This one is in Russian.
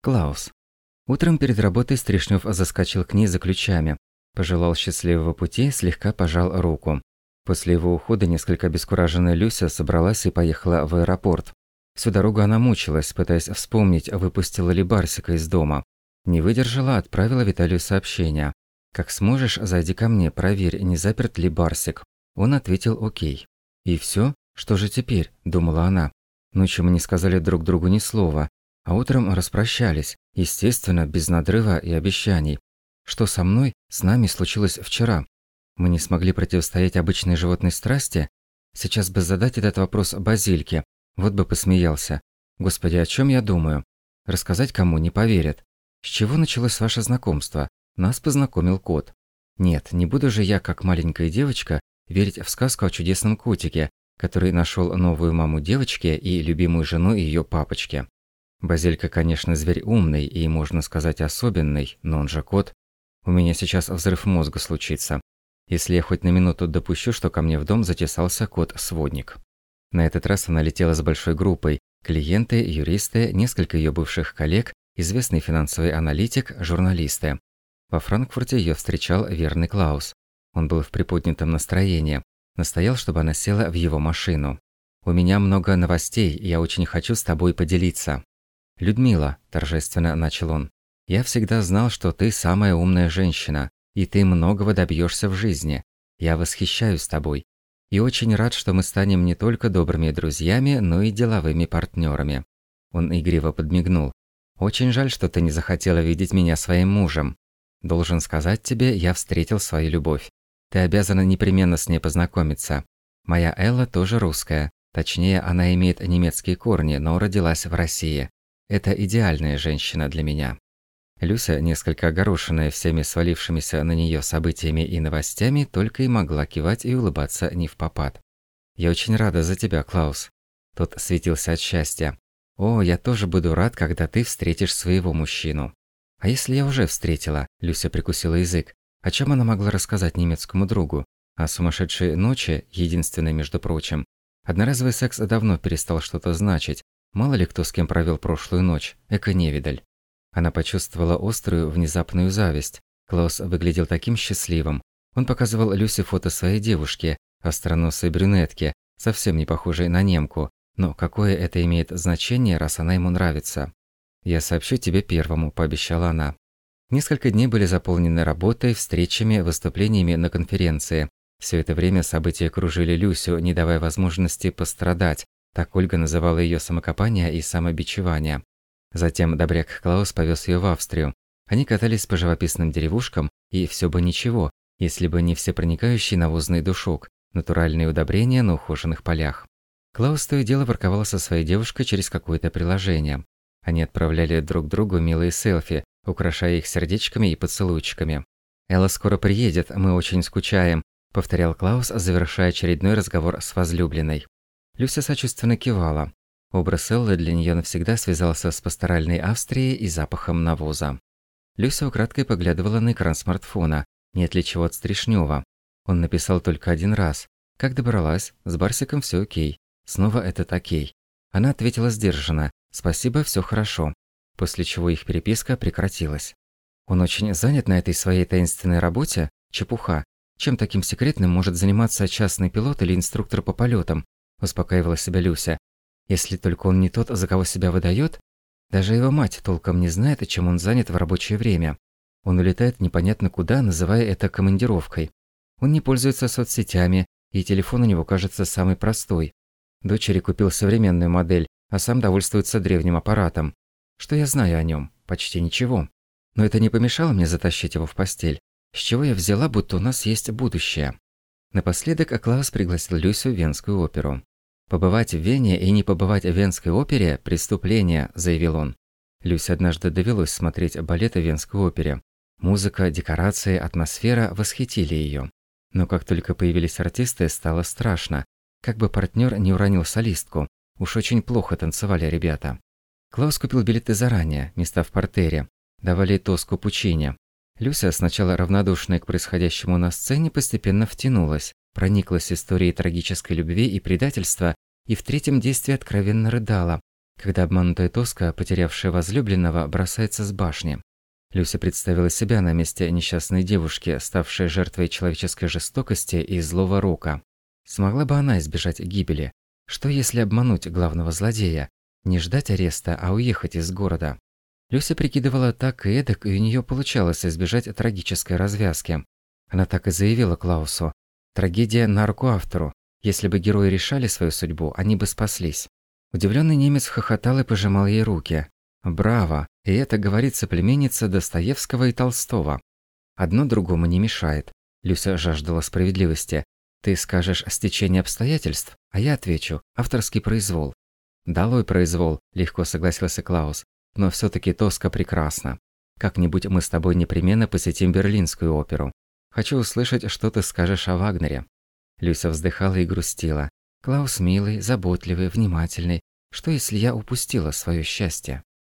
Клаус. Утром перед работой Стришнёв заскочил к ней за ключами. Пожелал счастливого пути, слегка пожал руку. После его ухода несколько обескураженная Люся собралась и поехала в аэропорт. Всю дорогу она мучилась, пытаясь вспомнить, выпустила ли Барсика из дома. Не выдержала, отправила Виталию сообщение. «Как сможешь, зайди ко мне, проверь, не заперт ли Барсик». Он ответил «Окей». «И всё? Что же теперь?» – думала она. Ночью мы не сказали друг другу ни слова, а утром распрощались, естественно, без надрыва и обещаний. Что со мной, с нами случилось вчера? Мы не смогли противостоять обычной животной страсти? Сейчас бы задать этот вопрос Базильке, вот бы посмеялся. Господи, о чем я думаю? Рассказать кому не поверят. С чего началось ваше знакомство? Нас познакомил кот. Нет, не буду же я, как маленькая девочка, верить в сказку о чудесном котике, который нашел новую маму девочки и любимую жену ее папочки. Базилька, конечно, зверь умный и, можно сказать, особенный, но он же кот. У меня сейчас взрыв мозга случится, если я хоть на минуту допущу, что ко мне в дом затесался кот-сводник. На этот раз она летела с большой группой: клиенты, юристы, несколько ее бывших коллег, известный финансовый аналитик, журналисты. Во Франкфурте ее встречал верный Клаус. Он был в приподнятом настроении, настоял, чтобы она села в его машину. «У меня много новостей, я очень хочу с тобой поделиться». «Людмила», – торжественно начал он, – «я всегда знал, что ты самая умная женщина, и ты многого добьешься в жизни. Я восхищаюсь тобой. И очень рад, что мы станем не только добрыми друзьями, но и деловыми партнерами». Он игриво подмигнул. «Очень жаль, что ты не захотела видеть меня своим мужем. Должен сказать тебе, я встретил свою любовь. Ты обязана непременно с ней познакомиться. Моя Элла тоже русская. Точнее, она имеет немецкие корни, но родилась в России. Это идеальная женщина для меня». Люся, несколько огорошенная всеми свалившимися на нее событиями и новостями, только и могла кивать и улыбаться невпопад. «Я очень рада за тебя, Клаус». Тот светился от счастья. «О, я тоже буду рад, когда ты встретишь своего мужчину». «А если я уже встретила?» – Люся прикусила язык. О чем она могла рассказать немецкому другу? О сумасшедшей ночи, единственной, между прочим. Одноразовый секс давно перестал что-то значить. Мало ли кто с кем провел прошлую ночь. Эко-невидаль. Она почувствовала острую, внезапную зависть. Клаус выглядел таким счастливым. Он показывал Люсе фото своей девушки, остроносой брюнетки, совсем не похожей на немку. Но какое это имеет значение, раз она ему нравится? «Я сообщу тебе первому», – пообещала она. Несколько дней были заполнены работой, встречами, выступлениями на конференции. Все это время события кружили Люсю, не давая возможности пострадать. Так Ольга называла ее самокопание и самобичевание. Затем добряк Клаус повез ее в Австрию. Они катались по живописным деревушкам, и все бы ничего, если бы не всепроникающий навозный душок, натуральные удобрения на ухоженных полях. Клаус то и дело ворковал со своей девушкой через какое-то приложение. Они отправляли друг другу милые селфи, украшая их сердечками и поцелуйчиками. «Элла скоро приедет, мы очень скучаем», – повторял Клаус, завершая очередной разговор с возлюбленной. Люся сочувственно кивала. Образ Эллы для нее навсегда связался с пасторальной Австрией и запахом навоза. Люся украдкой поглядывала на экран смартфона, нет ли чего от Стришнёва. Он написал только один раз. «Как добралась? С Барсиком все окей». Снова этот окей. Она ответила сдержанно: «Спасибо, все хорошо», после чего их переписка прекратилась. Он очень занят на этой своей таинственной работе? Чепуха. Чем таким секретным может заниматься частный пилот или инструктор по полетам? Успокаивала себя Люся. Если только он не тот, за кого себя выдает. Даже его мать толком не знает, чем он занят в рабочее время. Он улетает непонятно куда, называя это командировкой. Он не пользуется соцсетями, и телефон у него кажется самый простой. Дочери купил современную модель, а сам довольствуется древним аппаратом. Что я знаю о нем? Почти ничего. Но это не помешало мне затащить его в постель. С чего я взяла, будто у нас есть будущее? Напоследок Клаус пригласил Люсю в Венскую оперу. «Побывать в Вене и не побывать в Венской опере – преступление», – заявил он. Люсе однажды довелось смотреть балет в Венской опере. Музыка, декорации, атмосфера восхитили ее. Но как только появились артисты, стало страшно. Как бы партнер не уронил солистку. Уж очень плохо танцевали ребята. Клаус купил билеты заранее, места в партере. Давали Тоску Пучини. Люся, сначала равнодушная к происходящему на сцене, постепенно втянулась, прониклась историей трагической любви и предательства, и в третьем действии откровенно рыдала. когда обманутая Тоска, потерявшая возлюбленного, бросается с башни. Люся представила себя на месте несчастной девушки, ставшей жертвой человеческой жестокости и злого рока. Смогла бы она избежать гибели? Что если обмануть главного злодея? Не ждать ареста, а уехать из города? Люся прикидывала так и эдак, и у нее получалось избежать трагической развязки. Она так и заявила Клаусу. Трагедия на руку автору. Если бы герои решали свою судьбу, они бы спаслись. Удивленный немец хохотал и пожимал ей руки. Браво! И это говорит соплеменница Достоевского и Толстого. Одно другому не мешает. Люся жаждала справедливости. Ты скажешь «стечение обстоятельств», а я отвечу «авторский произвол». «Долой произвол», – легко согласился Клаус. «Но все-таки Тоска прекрасна. Как-нибудь мы с тобой непременно посетим Берлинскую оперу. Хочу услышать, что ты скажешь о Вагнере». Люся вздыхала и грустила. Клаус милый, заботливый, внимательный. Что если я упустила свое счастье?